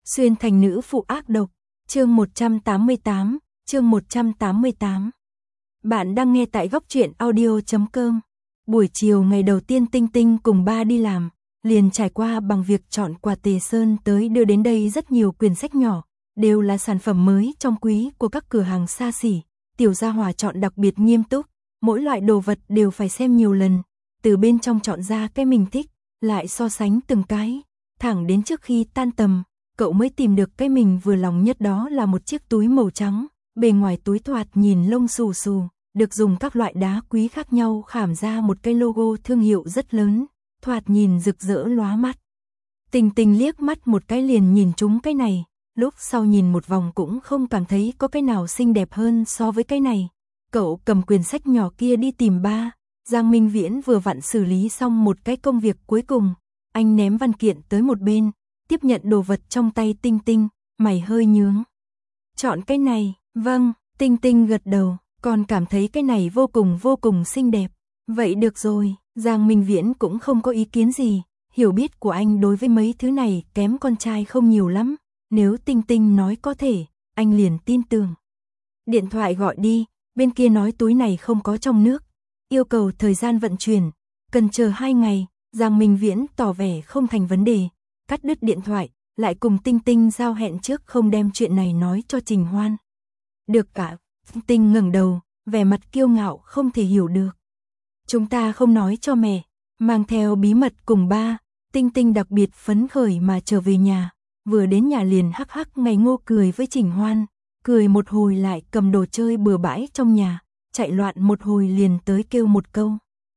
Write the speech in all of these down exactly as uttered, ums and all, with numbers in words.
Xuyên thành nữ phụ ác độc, chương một trăm tám mươi tám, chương một trăm tám mươi tám. Bạn đang nghe tại góc truyện audio chấm com. Buổi chiều ngày đầu tiên Tinh Tinh cùng ba đi làm, liền trải qua bằng việc chọn quà Tề Sơn tới đưa đến đây rất nhiều quyển sách nhỏ, đều là sản phẩm mới trong quý của các cửa hàng xa xỉ. Tiểu Gia Hòa chọn đặc biệt nghiêm túc, mỗi loại đồ vật đều phải xem nhiều lần, từ bên trong chọn ra cái mình thích, lại so sánh từng cái, thẳng đến trước khi tan tầm, cậu mới tìm được cái mình vừa lòng nhất, đó là một chiếc túi màu trắng, bề ngoài túi thoạt nhìn lông xù xù, được dùng các loại đá quý khác nhau khảm ra một cái logo thương hiệu rất lớn, thoạt nhìn rực rỡ lóa mắt. Tình Tình liếc mắt một cái liền nhìn trúng cái này, lúc sau nhìn một vòng cũng không cảm thấy có cái nào xinh đẹp hơn so với cái này. Cậu cầm quyển sách nhỏ kia đi tìm ba, Giang Minh Viễn vừa vặn xử lý xong một cái công việc cuối cùng, anh ném văn kiện tới một bên, tiếp nhận đồ vật trong tay Tinh Tinh, mày hơi nhướng. Chọn cái này, vâng, Tinh Tinh gật đầu, còn cảm thấy cái này vô cùng vô cùng xinh đẹp. Vậy được rồi, Giang Minh Viễn cũng không có ý kiến gì, hiểu biết của anh đối với mấy thứ này kém con trai không nhiều lắm, nếu Tinh Tinh nói có thể, anh liền tin tưởng. Điện thoại gọi đi, bên kia nói túi này không có trong nước, yêu cầu thời gian vận chuyển, cần chờ hai ngày, Giang Minh Viễn tỏ vẻ không thành vấn đề, cắt đứt điện thoại, lại cùng Tinh Tinh giao hẹn trước không đem chuyện này nói cho Trình Hoan. Được cả, Tinh ngẩng đầu, vẻ mặt kiêu ngạo không thể hiểu được. Chúng ta không nói cho mẹ, mang theo bí mật cùng ba, Tinh Tinh đặc biệt phấn khởi mà trở về nhà, vừa đến nhà liền hắc hắc ngây ngô cười với Trình Hoan, cười một hồi lại cầm đồ chơi bừa bãi trong nhà, chạy loạn một hồi liền tới kêu một câu.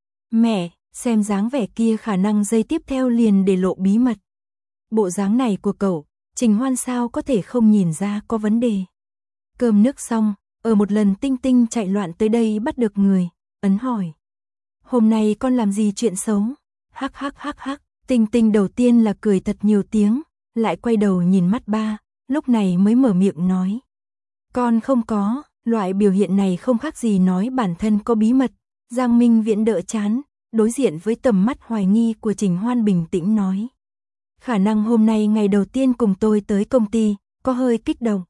Mẹ, xem dáng vẻ kia khả năng giây tiếp theo liền để lộ bí mật. Bộ dáng này của cậu, Trình Hoan sao có thể không nhìn ra có vấn đề. Cơm nước xong, ở một lần Tinh Tinh chạy loạn tới đây bắt được người, ấn hỏi. Hôm nay con làm gì chuyện xấu? Hắc hắc hắc hắc, Tinh Tinh đầu tiên là cười thật nhiều tiếng, lại quay đầu nhìn mắt ba, lúc này mới mở miệng nói. Con không có, loại biểu hiện này không khác gì nói bản thân có bí mật. Giang Minh Viễn đỡ chán, đối diện với tầm mắt hoài nghi của Trình Hoan bình tĩnh nói. Khả năng hôm nay ngày đầu tiên cùng tôi tới công ty, có hơi kích động.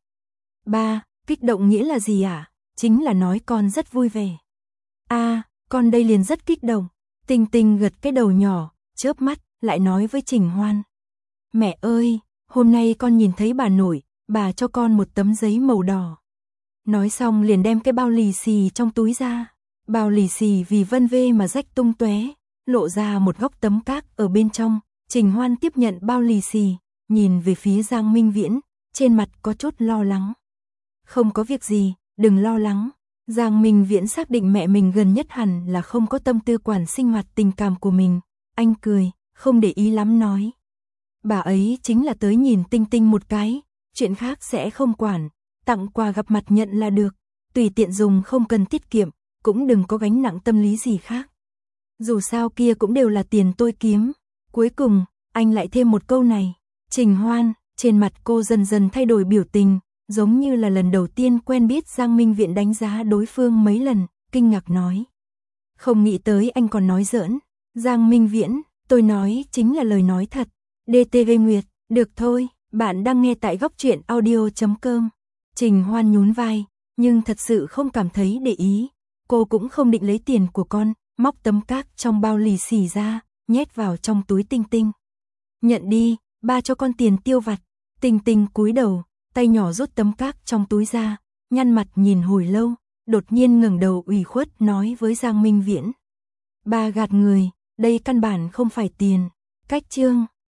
Ba, kích động nghĩa là gì ạ? À? Chính là nói con rất vui vẻ. A, à, con đây liền rất kích động. Tinh Tinh gật cái đầu nhỏ, chớp mắt, lại nói với Trình Hoan. Mẹ ơi, hôm nay con nhìn thấy bà nội, bà cho con một tấm giấy màu đỏ. Nói xong liền đem cái bao lì xì trong túi ra. Bao lì xì vì vân vê mà rách tung tóe, lộ ra một góc tấm cát ở bên trong. Trình Hoan tiếp nhận bao lì xì, nhìn về phía Giang Minh Viễn, trên mặt có chút lo lắng. Không có việc gì, đừng lo lắng. Giang Minh Viễn xác định mẹ mình gần nhất hẳn là không có tâm tư quản sinh hoạt tình cảm của mình. Anh cười, không để ý lắm nói. Bà ấy chính là tới nhìn Tinh Tinh một cái, chuyện khác sẽ không quản, tặng quà gặp mặt nhận là được, tùy tiện dùng không cần tiết kiệm, cũng đừng có gánh nặng tâm lý gì khác. Dù sao kia cũng đều là tiền tôi kiếm. Cuối cùng, anh lại thêm một câu này. Trình Hoan, trên mặt cô dần dần thay đổi biểu tình, giống như là lần đầu tiên quen biết. Giang Minh Viễn đánh giá đối phương mấy lần, kinh ngạc nói. Không nghĩ tới anh còn nói giỡn. Giang Minh Viễn, tôi nói chính là lời nói thật. đê tê vê Nguyệt, được thôi, bạn đang nghe tại góc truyện audio chấm com. Trình Hoan nhún vai, nhưng thật sự không cảm thấy để ý. Cô cũng không định lấy tiền của con, móc tấm cát trong bao lì xì ra, nhét vào trong túi Tinh Tinh. Nhận đi, ba cho con tiền tiêu vặt. Tinh Tinh cúi đầu, tay nhỏ rút tấm cát trong túi ra, nhăn mặt nhìn hồi lâu, đột nhiên ngẩng đầu ủy khuất nói với Giang Minh Viễn. Ba gạt người, đây căn bản không phải tiền. Cách chương.